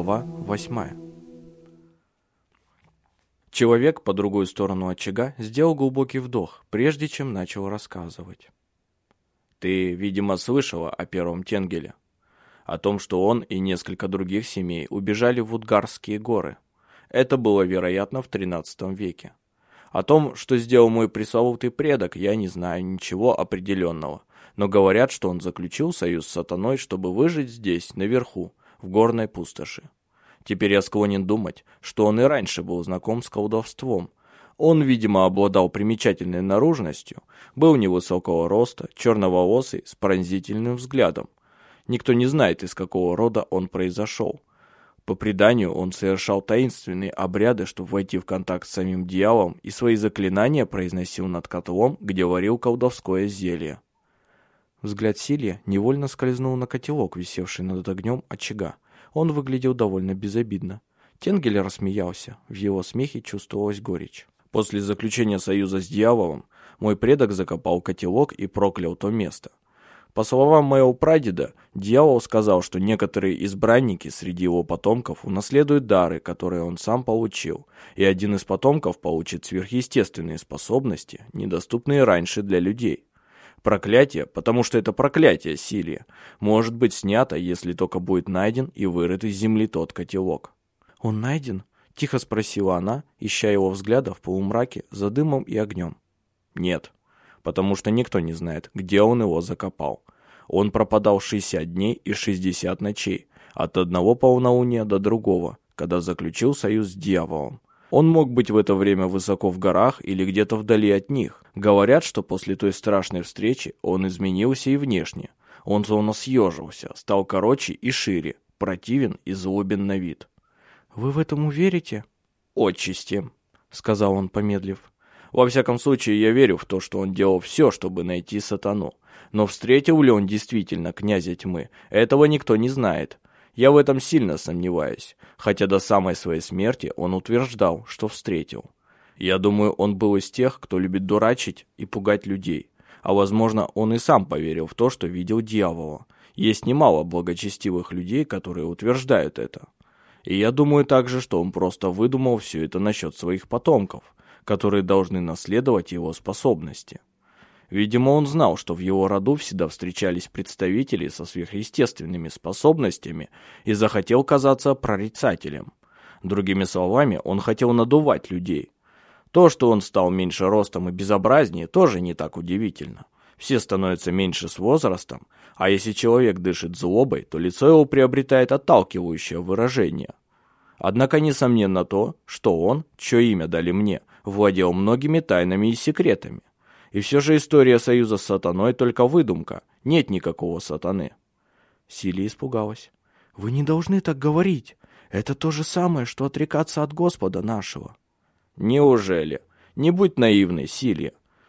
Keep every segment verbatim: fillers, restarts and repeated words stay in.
Глава восьмая. Человек по другую сторону очага сделал глубокий вдох, прежде чем начал рассказывать. «Ты, видимо, слышала о первом Тенгеле, о том, что он и несколько других семей убежали в Утгарские горы. Это было, вероятно, в тринадцатом веке. О том, что сделал мой пресловутый предок, я не знаю ничего определенного, но говорят, что он заключил союз с сатаной, чтобы выжить здесь, наверху, в горной пустоши. Теперь я склонен думать, что он и раньше был знаком с колдовством. Он, видимо, обладал примечательной наружностью, был невысокого роста, черноволосый, с пронзительным взглядом. Никто не знает, из какого рода он произошел. По преданию, он совершал таинственные обряды, чтобы войти в контакт с самим дьяволом, и свои заклинания произносил над котлом, где варил колдовское зелье. Взгляд Силья невольно скользнул на котелок, висевший над огнем очага. Он выглядел довольно безобидно. Тенгель рассмеялся. В его смехе чувствовалась горечь. После заключения союза с дьяволом мой предок закопал котелок и проклял то место. По словам моего прадеда, дьявол сказал, что некоторые избранники среди его потомков унаследуют дары, которые он сам получил, и один из потомков получит сверхъестественные способности, недоступные раньше для людей. Проклятие, потому что это проклятие Силья, может быть снято, если только будет найден и вырыт из земли тот котелок. «Он найден?» — тихо спросила она, ища его взгляда в полумраке за дымом и огнем. «Нет, потому что никто не знает, где он его закопал. Он пропадал шестьдесят дней и шестьдесят ночей, от одного полнолуния до другого, когда заключил союз с дьяволом. Он мог быть в это время высоко в горах или где-то вдали от них. Говорят, что после той страшной встречи он изменился и внешне. Он словно съежился, стал короче и шире, противен и злобен на вид». «Вы в этом верите?» «Отчасти», — сказал он, помедлив. «Во всяком случае, я верю в то, что он делал все, чтобы найти сатану. Но встретил ли он действительно князя тьмы, этого никто не знает. Я в этом сильно сомневаюсь, хотя до самой своей смерти он утверждал, что встретил. Я думаю, он был из тех, кто любит дурачить и пугать людей. А возможно, он и сам поверил в то, что видел дьявола. Есть немало благочестивых людей, которые утверждают это. И я думаю также, что он просто выдумал все это насчет своих потомков, которые должны наследовать его способности. Видимо, он знал, что в его роду всегда встречались представители со сверхъестественными способностями и захотел казаться прорицателем. Другими словами, он хотел надувать людей. То, что он стал меньше ростом и безобразнее, тоже не так удивительно. Все становятся меньше с возрастом, а если человек дышит злобой, то лицо его приобретает отталкивающее выражение. Однако несомненно то, что он, чье имя дали мне, владел многими тайнами и секретами. И все же история союза с сатаной только выдумка, нет никакого сатаны». Силья испугалась. «Вы не должны так говорить. Это то же самое, что отрекаться от Господа нашего». «Неужели? Не будь наивной, Силья.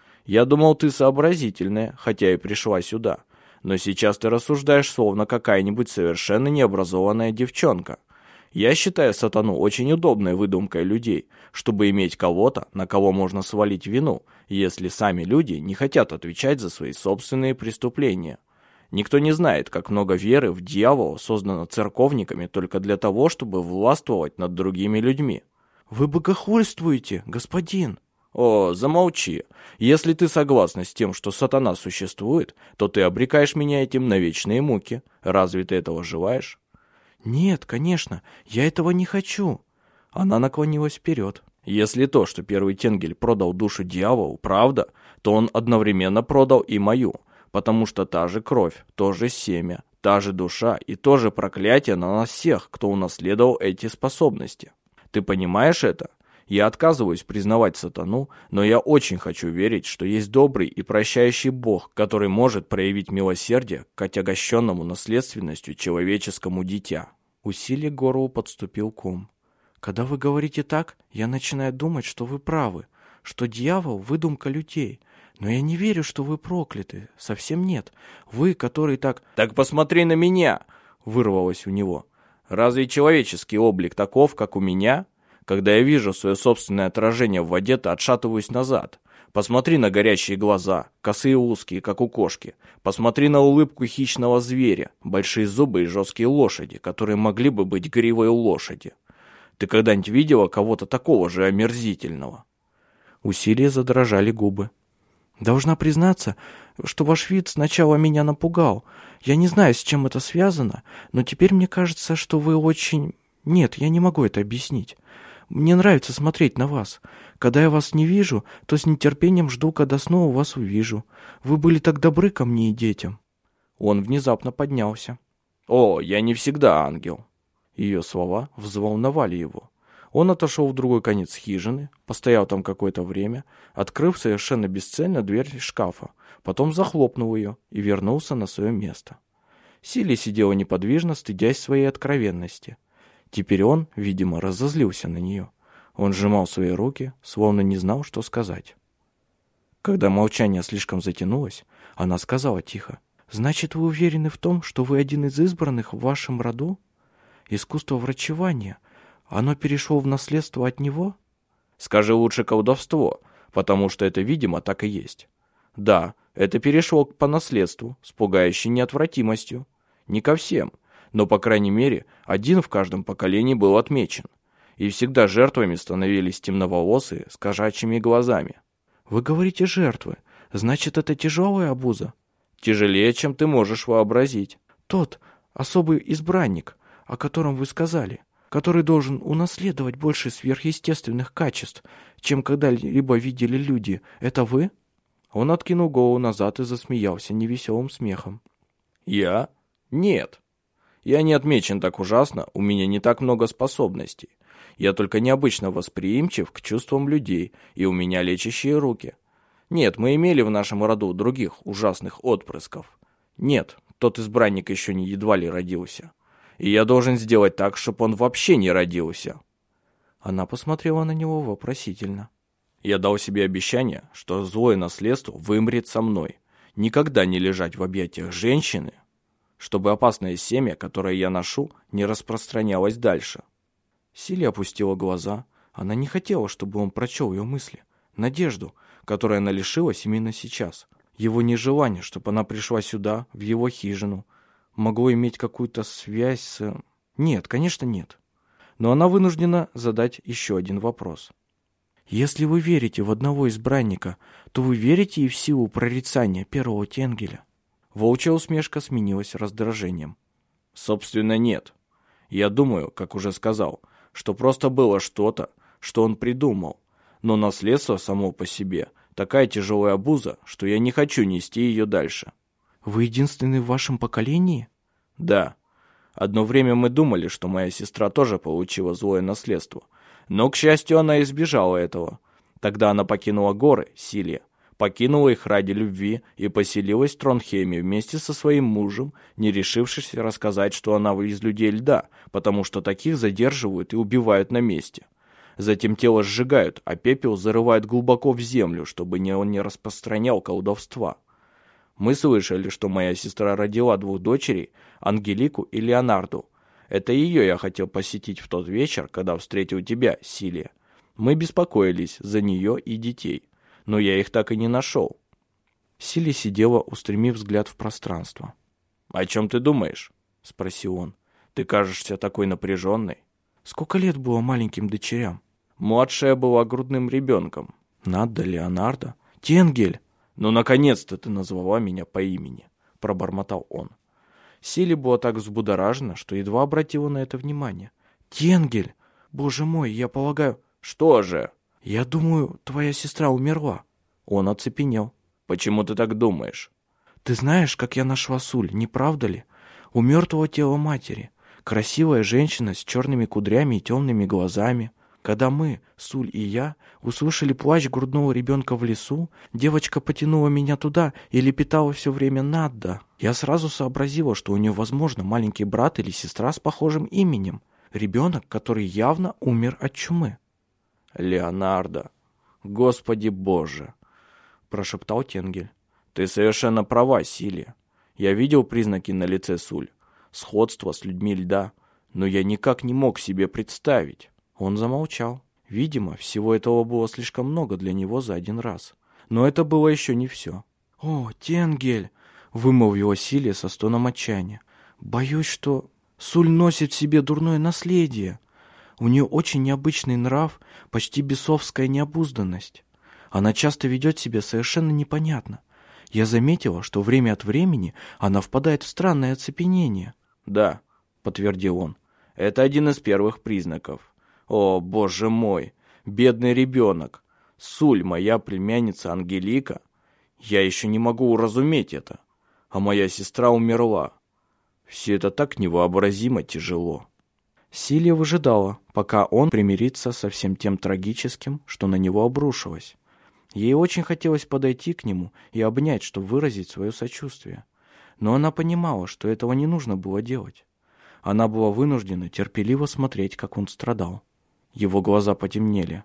Я думал, ты сообразительная, хотя и пришла сюда. Но сейчас ты рассуждаешь, словно какая-нибудь совершенно необразованная девчонка. Я считаю сатану очень удобной выдумкой людей, чтобы иметь кого-то, на кого можно свалить вину, если сами люди не хотят отвечать за свои собственные преступления. Никто не знает, как много веры в дьявола создано церковниками только для того, чтобы властвовать над другими людьми». «Вы богохульствуете, господин!» «О, замолчи. Если ты согласна с тем, что сатана существует, то ты обрекаешь меня этим на вечные муки. Разве ты этого желаешь?» «Нет, конечно, я этого не хочу». Она наклонилась вперед. «Если то, что первый Тенгель продал душу дьяволу, правда, то он одновременно продал и мою, потому что та же кровь, то же семя, та же душа и то же проклятие на нас всех, кто унаследовал эти способности. Ты понимаешь это? Я отказываюсь признавать сатану, но я очень хочу верить, что есть добрый и прощающий Бог, который может проявить милосердие к отягощенному наследственностью человеческому дитя». У Сильи к горлу подступил ком. «Когда вы говорите так, я начинаю думать, что вы правы, что дьявол — выдумка людей. Но я не верю, что вы прокляты. Совсем нет. Вы, который так...» «Так посмотри на меня!» — вырвалось у него. «Разве человеческий облик таков, как у меня? Когда я вижу свое собственное отражение в воде, то отшатываюсь назад. Посмотри на горящие глаза, косые узкие, как у кошки. Посмотри на улыбку хищного зверя, большие зубы и жесткие лошади, которые могли бы быть гривой у лошади. Ты когда-нибудь видела кого-то такого же омерзительного?» У Силии задрожали губы. «Должна признаться, что ваш вид сначала меня напугал. Я не знаю, с чем это связано, но теперь мне кажется, что вы очень... Нет, я не могу это объяснить. Мне нравится смотреть на вас. Когда я вас не вижу, то с нетерпением жду, когда снова вас увижу. Вы были так добры ко мне и детям». Он внезапно поднялся. «О, я не всегда ангел». Ее слова взволновали его. Он отошел в другой конец хижины, постоял там какое-то время, открыв совершенно бесцельно дверь шкафа, потом захлопнул ее и вернулся на свое место. Силия сидела неподвижно, стыдясь своей откровенности. Теперь он, видимо, разозлился на нее. Он сжимал свои руки, словно не знал, что сказать. Когда молчание слишком затянулось, она сказала тихо: «Значит, вы уверены в том, что вы один из избранных в вашем роду? Искусство врачевания, оно перешло в наследство от него?» «Скажи лучше колдовство, потому что это, видимо, так и есть. Да, это перешло по наследству с пугающей неотвратимостью. Не ко всем, но, по крайней мере, один в каждом поколении был отмечен. И всегда жертвами становились темноволосые с кошачьими глазами». «Вы говорите жертвы. Значит, это тяжелая обуза?» «Тяжелее, чем ты можешь вообразить». «Тот особый избранник, о котором вы сказали, который должен унаследовать больше сверхъестественных качеств, чем когда-либо видели люди, это вы?» Он откинул голову назад и засмеялся невеселым смехом. «Я? Нет. Я не отмечен так ужасно, у меня не так много способностей. Я только необычно восприимчив к чувствам людей, и у меня лечащие руки. Нет, мы имели в нашем роду других ужасных отпрысков. Нет, тот избранник еще не едва ли родился. И я должен сделать так, чтобы он вообще не родился». Она посмотрела на него вопросительно. «Я дал себе обещание, что злое наследство вымрет со мной. Никогда не лежать в объятиях женщины, чтобы опасное семя, которое я ношу, не распространялось дальше». Силия опустила глаза. Она не хотела, чтобы он прочел ее мысли. Надежду, которой она лишилась именно сейчас. Его нежелание, чтобы она пришла сюда, в его хижину, могло иметь какую-то связь с... Нет, конечно, нет. Но она вынуждена задать еще один вопрос. «Если вы верите в одного избранника, то вы верите и в силу прорицания первого Тенгеля?» Волчья усмешка сменилась раздражением. «Собственно, нет. Я думаю, как уже сказал, что просто было что-то, что он придумал. Но наследство само по себе такая тяжелая обуза, что я не хочу нести ее дальше». «Вы единственный в вашем поколении?» «Да. Одно время мы думали, что моя сестра тоже получила злое наследство. Но, к счастью, она избежала этого. Тогда она покинула горы, Силия, покинула их ради любви и поселилась в Тронхейме вместе со своим мужем, не решившись рассказать, что она из людей льда, потому что таких задерживают и убивают на месте. Затем тело сжигают, а пепел зарывают глубоко в землю, чтобы он не распространял колдовства. Мы слышали, что моя сестра родила двух дочерей, Ангелику и Леонарду. Это ее я хотел посетить в тот вечер, когда встретил тебя, Силия. Мы беспокоились за нее и детей, но я их так и не нашел». Силия сидела, устремив взгляд в пространство. «О чем ты думаешь?» — спросил он. «Ты кажешься такой напряженной». «Сколько лет было маленьким дочерям?» «Младшая была грудным ребенком». «Надда, Леонардо, Тенгель!» «Ну, наконец-то ты назвала меня по имени», — пробормотал он. Силия была так взбудоражена, что едва обратила на это внимание. «Тенгель! Боже мой, я полагаю...» «Что же?» «Я думаю, твоя сестра умерла». Он оцепенел. «Почему ты так думаешь?» «Ты знаешь, как я нашла Суль, не правда ли? У мертвого тела матери. Красивая женщина с черными кудрями и темными глазами. Когда мы, Суль и я, услышали плач грудного ребенка в лесу, девочка потянула меня туда и лепетала все время «Надда». Я сразу сообразила, что у нее, возможно, маленький брат или сестра с похожим именем. Ребенок, который явно умер от чумы». «Леонардо, Господи Боже!» – прошептал Тенгель. «Ты совершенно права, Силия. Я видел признаки на лице Суль, сходство с людьми льда, но я никак не мог себе представить». Он замолчал. Видимо, всего этого было слишком много для него за один раз. Но это было еще не все. «О, Тенгель!» — вымолвила Силия со стоном отчаяния. «Боюсь, что Суль носит в себе дурное наследие. У нее очень необычный нрав, почти бесовская необузданность. Она часто ведет себя совершенно непонятно. Я заметила, что время от времени она впадает в странное оцепенение». «Да», — подтвердил он, — «это один из первых признаков. О, боже мой, бедный ребенок! Суль, моя племянница Ангелика. Я еще не могу уразуметь это. А моя сестра умерла. Все это так невообразимо тяжело». Силия выжидала, пока он примирится со всем тем трагическим, что на него обрушилось. Ей очень хотелось подойти к нему и обнять, чтобы выразить свое сочувствие. Но она понимала, что этого не нужно было делать. Она была вынуждена терпеливо смотреть, как он страдал. Его глаза потемнели.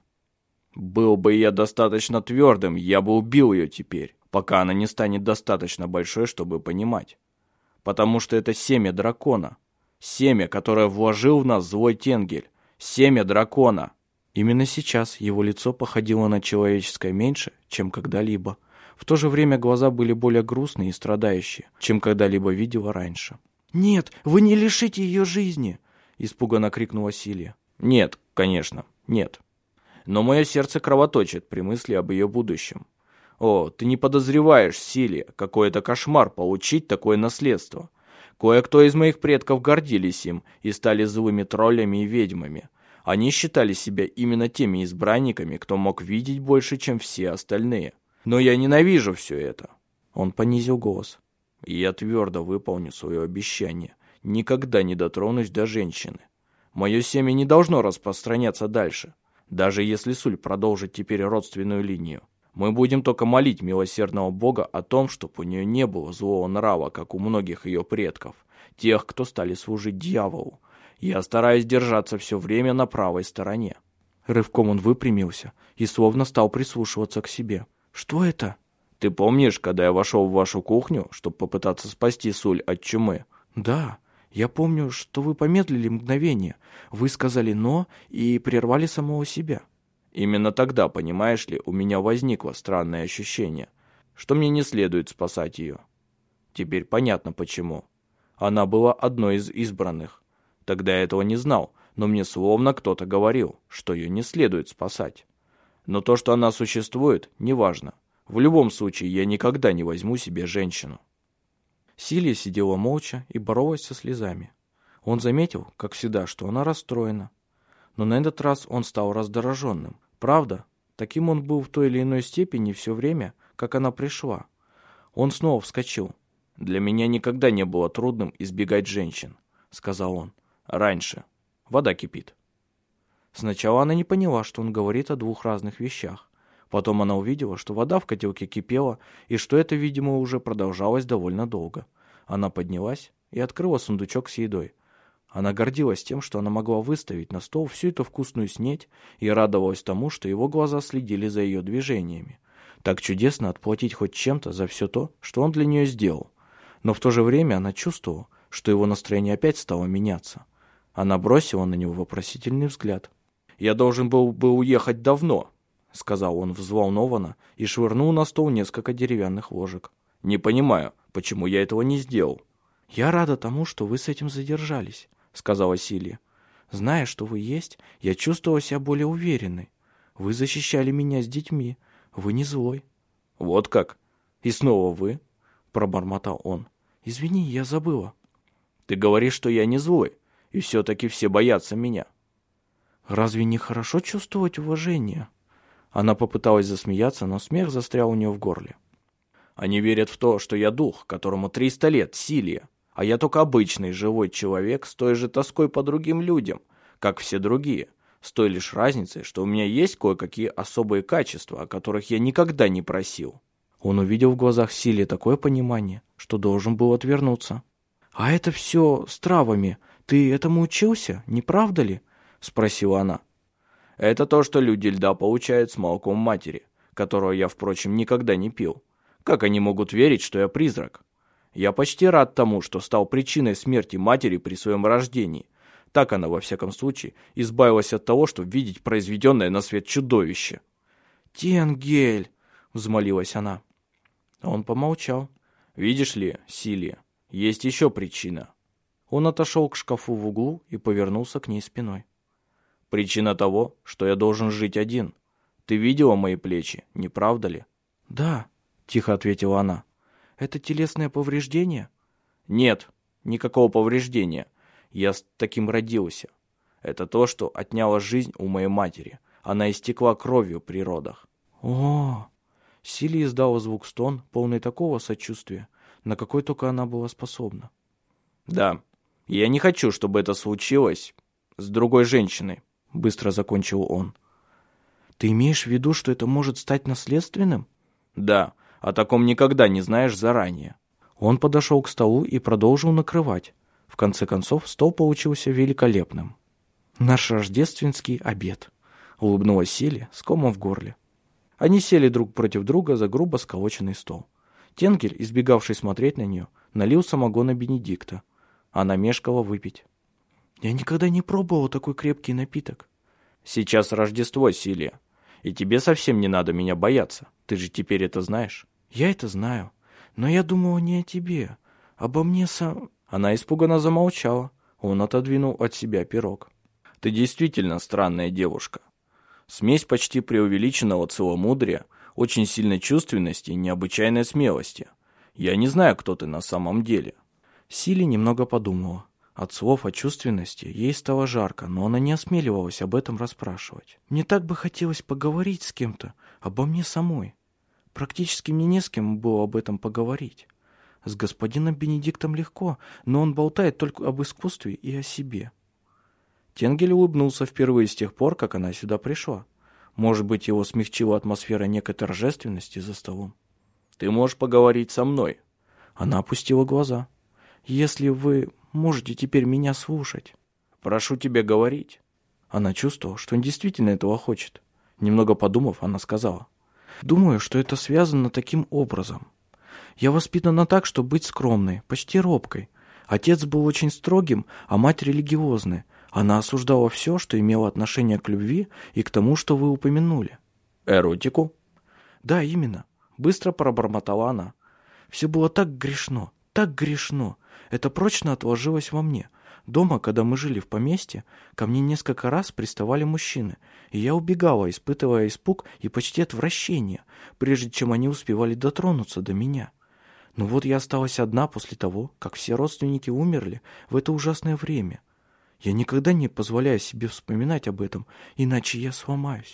«Был бы я достаточно твердым, я бы убил ее теперь, пока она не станет достаточно большой, чтобы понимать. Потому что это семя дракона. Семя, которое вложил в нас злой Тенгель. Семя дракона». Именно сейчас его лицо походило на человеческое меньше, чем когда-либо. В то же время глаза были более грустные и страдающие, чем когда-либо видела раньше. «Нет, вы не лишите ее жизни!» — испуганно крикнула Силия. «Нет, конечно, нет. Но мое сердце кровоточит при мысли об ее будущем. О, ты не подозреваешь, Силия, какой это кошмар получить такое наследство. Кое-кто из моих предков гордились им и стали злыми троллями и ведьмами. Они считали себя именно теми избранниками, кто мог видеть больше, чем все остальные. Но я ненавижу все это». Он понизил голос. «И я твердо выполню свое обещание. Никогда не дотронусь до женщины. Мое семя не должно распространяться дальше. Даже если Суль продолжит теперь родственную линию. Мы будем только молить милосердного Бога о том, чтобы у нее не было злого нрава, как у многих ее предков, тех, кто стали служить дьяволу. Я стараюсь держаться все время на правой стороне». Рывком он выпрямился и словно стал прислушиваться к себе. «Что это?» «Ты помнишь, когда я вошел в вашу кухню, чтобы попытаться спасти Суль от чумы?» «Да, я помню, что вы помедлили мгновение. Вы сказали «но» и прервали самого себя». Именно тогда, понимаешь ли, у меня возникло странное ощущение, что мне не следует спасать ее. Теперь понятно почему. Она была одной из избранных. Тогда я этого не знал, но мне словно кто-то говорил, что ее не следует спасать. Но то, что она существует, неважно. В любом случае, я никогда не возьму себе женщину». Силия сидела молча и боролась со слезами. Он заметил, как всегда, что она расстроена. Но на этот раз он стал раздраженным. Правда, таким он был в той или иной степени все время, как она пришла. Он снова вскочил. «Для меня никогда не было трудным избегать женщин», — сказал он. «Раньше. Вода кипит». Сначала она не поняла, что он говорит о двух разных вещах. Потом она увидела, что вода в котелке кипела, и что это, видимо, уже продолжалось довольно долго. Она поднялась и открыла сундучок с едой. Она гордилась тем, что она могла выставить на стол всю эту вкусную снеть, и радовалась тому, что его глаза следили за ее движениями. Так чудесно отплатить хоть чем-то за все то, что он для нее сделал. Но в то же время она чувствовала, что его настроение опять стало меняться. Она бросила на него вопросительный взгляд. «Я должен был бы уехать давно», — сказал он взволнованно и швырнул на стол несколько деревянных ложек. «Не понимаю, почему я этого не сделал». «Я рада тому, что вы с этим задержались», — сказала Силия. «Зная, что вы есть, я чувствовала себя более уверенной. Вы защищали меня с детьми. Вы не злой». «Вот как? И снова вы?» — пробормотал он. «Извини, я забыла». «Ты говоришь, что я не злой, и все-таки все боятся меня». «Разве не хорошо чувствовать уважение?» Она попыталась засмеяться, но смех застрял у нее в горле. «Они верят в то, что я дух, которому триста лет, Силия, а я только обычный живой человек с той же тоской по другим людям, как все другие, с той лишь разницей, что у меня есть кое-какие особые качества, о которых я никогда не просил». Он увидел в глазах Силии такое понимание, что должен был отвернуться. «А это все с травами. Ты этому учился, не правда ли?» — спросила она. «Это то, что люди льда получают с молоком матери, которого я, впрочем, никогда не пил. Как они могут верить, что я призрак? Я почти рад тому, что стал причиной смерти матери при своем рождении. Так она, во всяком случае, избавилась от того, чтобы видеть произведенное на свет чудовище». «Тенгель!» — — взмолилась она. Он помолчал. «Видишь ли, Силия, есть еще причина». Он отошел к шкафу в углу и повернулся к ней спиной. «Причина того, что я должен жить один. Ты видела мои плечи, не правда ли?» «Да», — тихо ответила она. «Это телесное повреждение?» «Нет, никакого повреждения. Я с таким родился. Это то, что отняло жизнь у моей матери. Она истекла кровью при родах». «О!» Силия издала звук стон, полный такого сочувствия, на какой только она была способна. «Да, я не хочу, чтобы это случилось с другой женщиной», — быстро закончил он. «Ты имеешь в виду, что это может стать наследственным?» «Да, о таком никогда не знаешь заранее». Он подошел к столу и продолжил накрывать. В конце концов, стол получился великолепным. «Наш рождественский обед», — улыбнулась Силия с комом в горле. Они сели друг против друга за грубо сколоченный стол. Тенгель, избегавший смотреть на нее, налил самогона Бенедикта. Она мешкала выпить. «Я никогда не пробовала такой крепкий напиток». «Сейчас Рождество, Силия, и тебе совсем не надо меня бояться. Ты же теперь это знаешь». «Я это знаю, но я думала не о тебе, обо мне сам...» Она испуганно замолчала. Он отодвинул от себя пирог. «Ты действительно странная девушка. Смесь почти преувеличенного целомудрия, очень сильной чувственности и необычайной смелости. Я не знаю, кто ты на самом деле». Силия немного подумала. От слов о чувственности ей стало жарко, но она не осмеливалась об этом расспрашивать. «Мне так бы хотелось поговорить с кем-то обо мне самой. Практически мне не с кем было об этом поговорить. С господином Бенедиктом легко, но он болтает только об искусстве и о себе». Тенгель улыбнулся впервые с тех пор, как она сюда пришла. Может быть, его смягчила атмосфера некой торжественности за столом. «Ты можешь поговорить со мной». Она опустила глаза. «Если вы можете теперь меня слушать». «Прошу тебя говорить». Она чувствовала, что он действительно этого хочет. Немного подумав, она сказала. «Думаю, что это связано таким образом. Я воспитана так, чтобы быть скромной, почти робкой. Отец был очень строгим, а мать религиозная. Она осуждала все, что имело отношение к любви и к тому, что вы упомянули». «Эротику?» «Да, именно», — быстро пробормотала она. «Все было так грешно, так грешно. Это прочно отложилось во мне. Дома, когда мы жили в поместье, ко мне несколько раз приставали мужчины, и я убегала, испытывая испуг и почти отвращение, прежде чем они успевали дотронуться до меня. Но вот я осталась одна после того, как все родственники умерли в это ужасное время. Я никогда не позволяю себе вспоминать об этом, иначе я сломаюсь».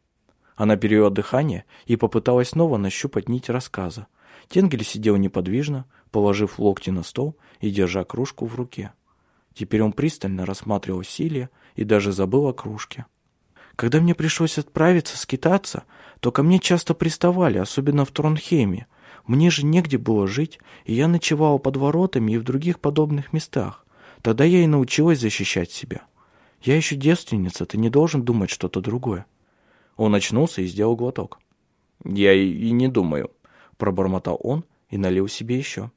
Она перевела дыхание и попыталась снова нащупать нить рассказа. Тенгель сидел неподвижно, положив локти на стол и держа кружку в руке. Теперь он пристально рассматривал Силия и даже забыл о кружке. «Когда мне пришлось отправиться скитаться, то ко мне часто приставали, особенно в Тронхейме. Мне же негде было жить, и я ночевала под воротами и в других подобных местах. Тогда я и научилась защищать себя. Я еще девственница, ты не должен думать что-то другое». Он очнулся и сделал глоток. «Я и, и не думаю», — пробормотал он и налил себе еще.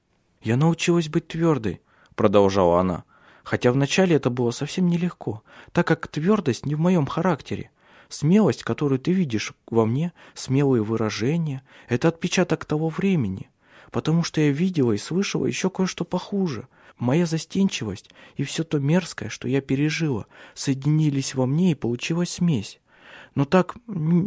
«Я научилась быть твердой», — продолжала она, «хотя вначале это было совсем нелегко, так как твердость не в моем характере. Смелость, которую ты видишь во мне, смелые выражения — это отпечаток того времени, потому что я видела и слышала еще кое-что похуже. Моя застенчивость и все то мерзкое, что я пережила, соединились во мне, и получилась смесь. Но так...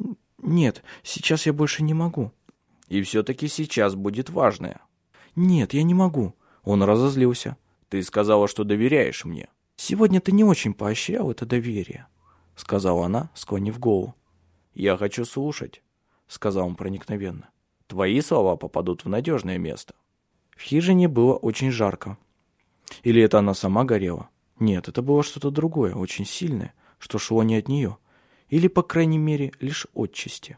Нет, сейчас я больше не могу». «И все-таки сейчас будет важное». «Нет, я не могу». Он разозлился. «Ты сказала, что доверяешь мне». «Сегодня ты не очень поощрял это доверие», — сказала она, склонив голову. «Я хочу слушать», — сказал он проникновенно. «Твои слова попадут в надежное место». В хижине было очень жарко. Или это она сама горела? Нет, это было что-то другое, очень сильное, что шло не от нее. Или, по крайней мере, лишь отчасти.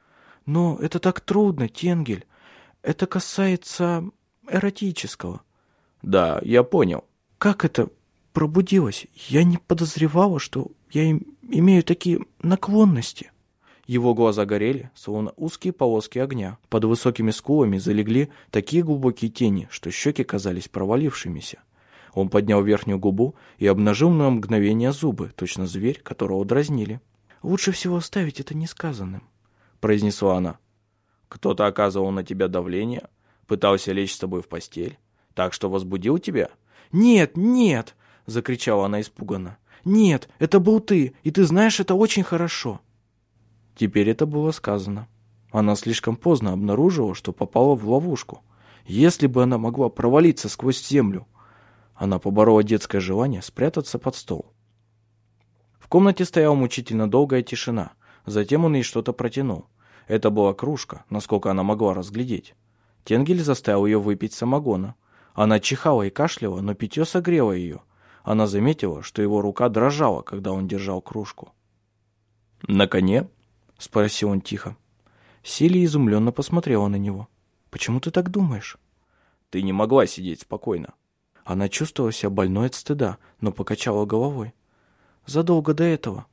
«Но это так трудно, Тенгель. Это касается эротического». «Да, я понял». «Как это пробудилось? Я не подозревала, что я им имею такие наклонности». Его глаза горели, словно узкие полоски огня. Под высокими скулами залегли такие глубокие тени, что щеки казались провалившимися. Он поднял верхнюю губу и обнажил на мгновение зубы, точно зверь, которого дразнили. «Лучше всего оставить это несказанным», — произнесла она. Кто-то оказывал на тебя давление, пытался лечь с тобой в постель, так что возбудил тебя? «Нет, нет!» — закричала она испуганно. «Нет, это был ты, и ты знаешь это очень хорошо». Теперь это было сказано. Она слишком поздно обнаружила, что попала в ловушку. Если бы она могла провалиться сквозь землю. Она поборола детское желание спрятаться под стол. В комнате стояла мучительно долгая тишина. Затем он ей что-то протянул. Это была кружка, насколько она могла разглядеть. Тенгель заставил ее выпить самогона. Она чихала и кашляла, но питье согрело ее. Она заметила, что его рука дрожала, когда он держал кружку. «На коне?» — спросил он тихо. Силия изумленно посмотрела на него. «Почему ты так думаешь?» «Ты не могла сидеть спокойно». Она чувствовала себя больной от стыда, но покачала головой. «Задолго до этого».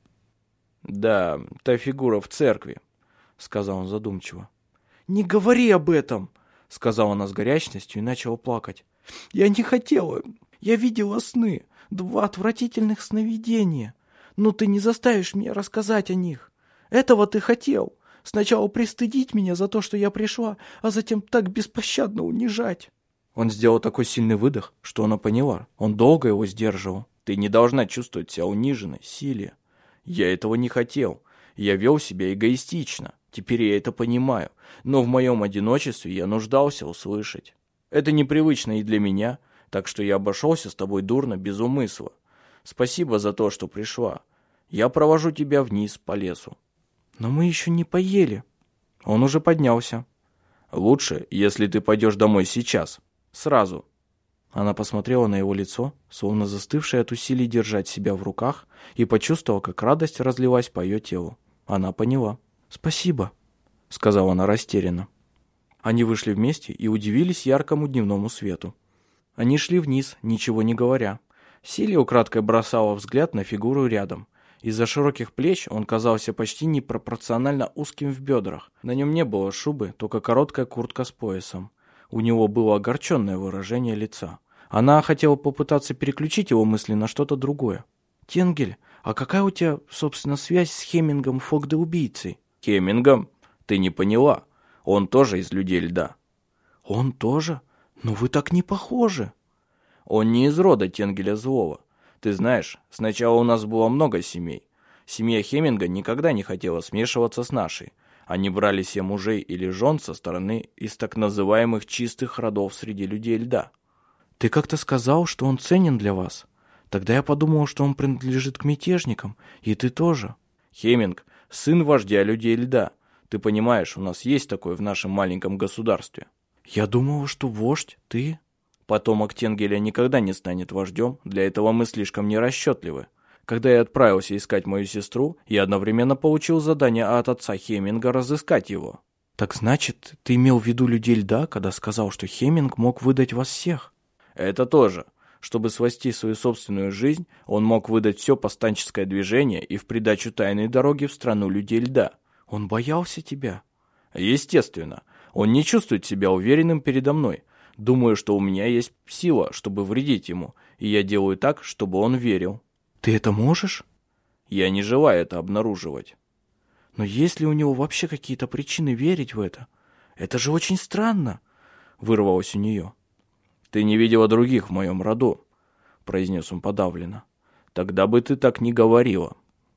«Да, та фигура в церкви», — сказал он задумчиво. «Не говори об этом!» — сказала она с горячностью и начала плакать. «Я не хотела. Я видела сны. Два отвратительных сновидения. Но ты не заставишь меня рассказать о них. Этого ты хотел. Сначала пристыдить меня за то, что я пришла, а затем так беспощадно унижать». Он сделал такой сильный выдох, что она поняла. Он долго его сдерживал. «Ты не должна чувствовать себя униженной, Силия. Я этого не хотел. Я вел себя эгоистично. Теперь я это понимаю. Но в моем одиночестве я нуждался услышать. Это непривычно и для меня, так что я обошелся с тобой дурно, без умысла. Спасибо за то, что пришла. Я провожу тебя вниз по лесу». «Но мы еще не поели». Он уже поднялся. «Лучше, если ты пойдешь домой сейчас. Сразу». Она посмотрела на его лицо, словно застывшая от усилий держать себя в руках, и почувствовала, как радость разлилась по ее телу. Она поняла. «Спасибо», — сказала она растерянно. Они вышли вместе и удивились яркому дневному свету. Они шли вниз, ничего не говоря. Силия украдкой бросала взгляд на фигуру рядом. Из-за широких плеч он казался почти непропорционально узким в бедрах. На нем не было шубы, только короткая куртка с поясом. У него было огорченное выражение лица. Она хотела попытаться переключить его мысли на что-то другое. «Тенгель, а какая у тебя, собственно, связь с Хемингом Фогде-убийцей?» «Хемингом? Ты не поняла. Он тоже из людей льда». «Он тоже? Но вы так не похожи». «Он не из рода Тенгеля Злого. Ты знаешь, сначала у нас было много семей. Семья Хеминга никогда не хотела смешиваться с нашей. Они брали себе мужей или жен со стороны из так называемых чистых родов среди людей льда». «Ты как-то сказал, что он ценен для вас. Тогда я подумал, что он принадлежит к мятежникам, и ты тоже». «Хеминг – сын вождя людей льда. Ты понимаешь, у нас есть такое в нашем маленьком государстве». «Я думал, что вождь ты». «Потомок Тенгеля никогда не станет вождем, для этого мы слишком нерасчетливы. Когда я отправился искать мою сестру, я одновременно получил задание от отца Хеминга разыскать его». «Так значит, ты имел в виду людей льда, когда сказал, что Хеминг мог выдать вас всех?» «Это тоже. Чтобы спасти свою собственную жизнь, он мог выдать все повстанческое движение и в придачу тайной дороги в страну людей льда». «Он боялся тебя?» «Естественно. Он не чувствует себя уверенным передо мной. Думаю, что у меня есть сила, чтобы вредить ему, и я делаю так, чтобы он верил». «Ты это можешь?» «Я не желаю это обнаруживать». «Но есть ли у него вообще какие-то причины верить в это? Это же очень странно», — вырвалось у нее. «Ты не видела других в моем роду», — произнес он подавленно. «Тогда бы ты так не говорила».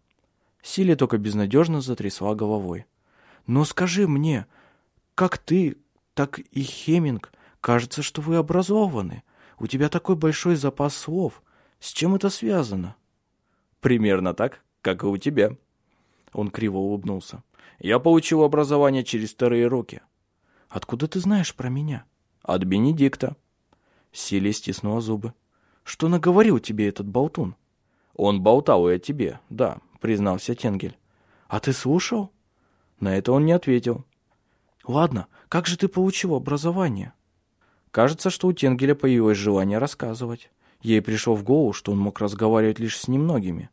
Силия только безнадежно затрясла головой. «Но скажи мне, как ты, так и Хеминг, кажется, что вы образованы. У тебя такой большой запас слов. С чем это связано?» «Примерно так, как и у тебя». Он криво улыбнулся. «Я получил образование через вторые руки». «Откуда ты знаешь про меня?» «От Бенедикта». Силия стиснула зубы. «Что наговорил тебе этот болтун?» «Он болтал и о тебе, да», — признался Тенгель. «А ты слушал?» На это он не ответил. «Ладно, как же ты получил образование?» Кажется, что у Тенгеля появилось желание рассказывать. Ей пришло в голову, что он мог разговаривать лишь с немногими.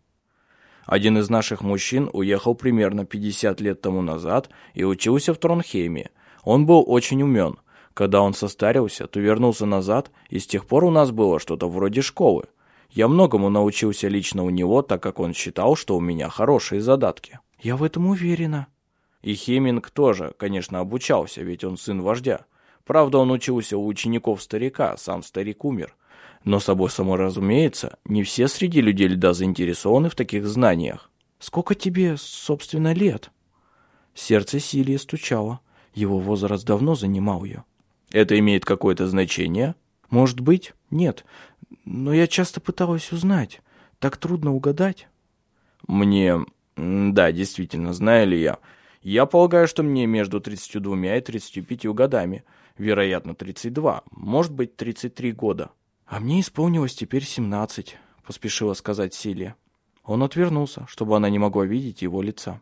Один из наших мужчин уехал примерно пятьдесят лет тому назад и учился в Тронхейме. Он был очень умен. Когда он состарился, то вернулся назад, и с тех пор у нас было что-то вроде школы. Я многому научился лично у него, так как он считал, что у меня хорошие задатки». «Я в этом уверена». И Хеминг тоже, конечно, обучался, ведь он сын вождя. Правда, он учился у учеников старика, сам старик умер. Но собой само разумеется, не все среди людей льда заинтересованы в таких знаниях. «Сколько тебе, собственно, лет?» Сердце Силии стучало. Его возраст давно занимал ее. «Это имеет какое-то значение?» «Может быть, нет. Но я часто пыталась узнать. Так трудно угадать». «Мне... Да, действительно, знаю ли я. Я полагаю, что мне между тридцатью двумя и тридцатью пятью годами. Вероятно, тридцать два. Может быть, тридцать три года». «А мне исполнилось теперь семнадцать», — поспешила сказать Силия. Он отвернулся, чтобы она не могла видеть его лица.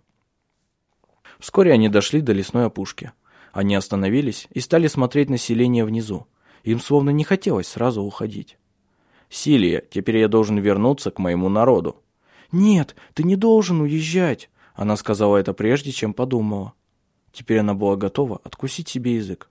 Вскоре они дошли до лесной опушки. Они остановились и стали смотреть на селение внизу. Им словно не хотелось сразу уходить. «Силия, теперь я должен вернуться к моему народу». «Нет, ты не должен уезжать», — она сказала это прежде, чем подумала. Теперь она была готова откусить себе язык.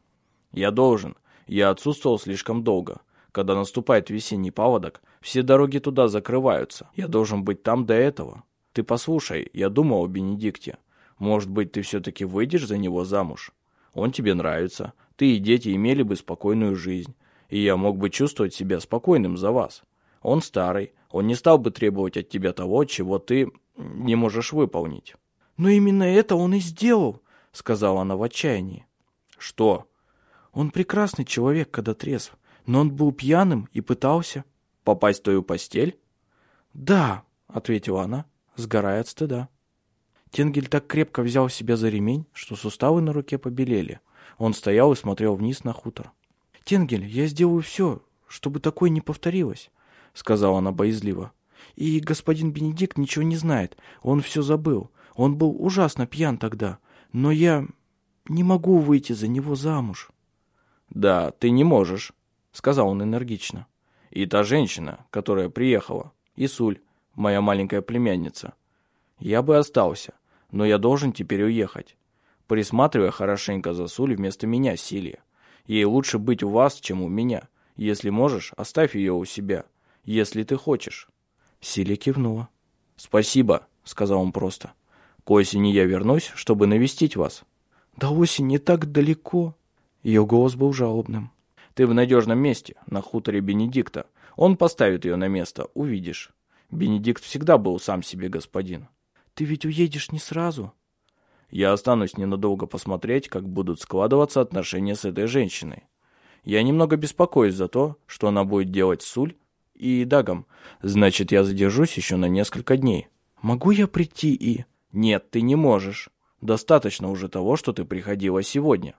«Я должен. Я отсутствовал слишком долго. Когда наступает весенний паводок, все дороги туда закрываются. Я должен быть там до этого. Ты послушай, я думал о Бенедикте. Может быть, ты все-таки выйдешь за него замуж? Он тебе нравится. Ты и дети имели бы спокойную жизнь. И я мог бы чувствовать себя спокойным за вас. Он старый. Он не стал бы требовать от тебя того, чего ты не можешь выполнить». «Но именно это он и сделал», — сказала она в отчаянии. «Что?» «Он прекрасный человек, когда трезв. Но он был пьяным и пытался...» «Попасть в твою постель?» «Да», — ответила она, сгорая от стыда. Тенгель так крепко взял себя за ремень, что суставы на руке побелели. Он стоял и смотрел вниз на хутор. «Тенгель, я сделаю все, чтобы такое не повторилось», — сказала она боязливо. «И господин Бенедикт ничего не знает. Он все забыл. Он был ужасно пьян тогда. Но я не могу выйти за него замуж». «Да, ты не можешь», — сказал он энергично. «И та женщина, которая приехала, Исуль, моя маленькая племянница. Я бы остался, но я должен теперь уехать. Присматривай хорошенько за Суль вместо меня, Силия. Ей лучше быть у вас, чем у меня. Если можешь, оставь ее у себя, если ты хочешь». Силия кивнула. «Спасибо», — сказал он просто. «К осени я вернусь, чтобы навестить вас». «До осени так далеко». Ее голос был жалобным. «Ты в надежном месте, на хуторе Бенедикта. Он поставит ее на место, увидишь. Бенедикт всегда был сам себе господин». «Ты ведь уедешь не сразу?» «Я останусь ненадолго посмотреть, как будут складываться отношения с этой женщиной. Я немного беспокоюсь за то, что она будет делать с Суль и Дагом. Значит, я задержусь еще на несколько дней». «Могу я прийти и...» «Нет, ты не можешь. Достаточно уже того, что ты приходила сегодня».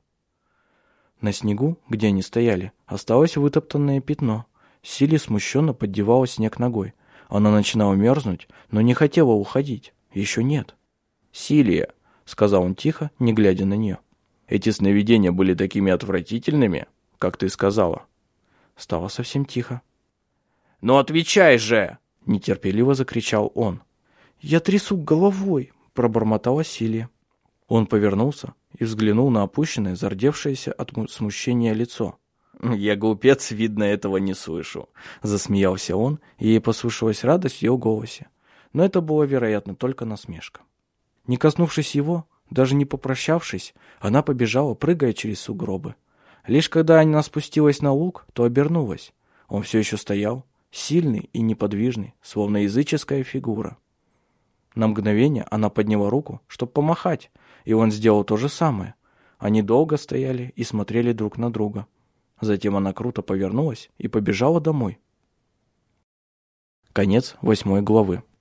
На снегу, где они стояли, осталось вытоптанное пятно. Силия смущенно поддевала снег ногой. Она начинала мерзнуть, но не хотела уходить. Еще нет. «Силия», — сказал он тихо, не глядя на нее. «Эти сновидения были такими отвратительными, как ты сказала». Стало совсем тихо. «Ну отвечай же!» — нетерпеливо закричал он. «Я трясу головой», — пробормотала Силия. Он повернулся и взглянул на опущенное, зардевшееся от смущения лицо. «Я глупец, видно, этого не слышу», — засмеялся он, и ей послышалась радость в его голосе. Но это было, вероятно, только насмешка. Не коснувшись его, даже не попрощавшись, она побежала, прыгая через сугробы. Лишь когда она спустилась на луг, то обернулась. Он все еще стоял, сильный и неподвижный, словно языческая фигура. На мгновение она подняла руку, чтобы помахать, и он сделал то же самое. Они долго стояли и смотрели друг на друга. Затем она круто повернулась и побежала домой. Конец восьмой главы.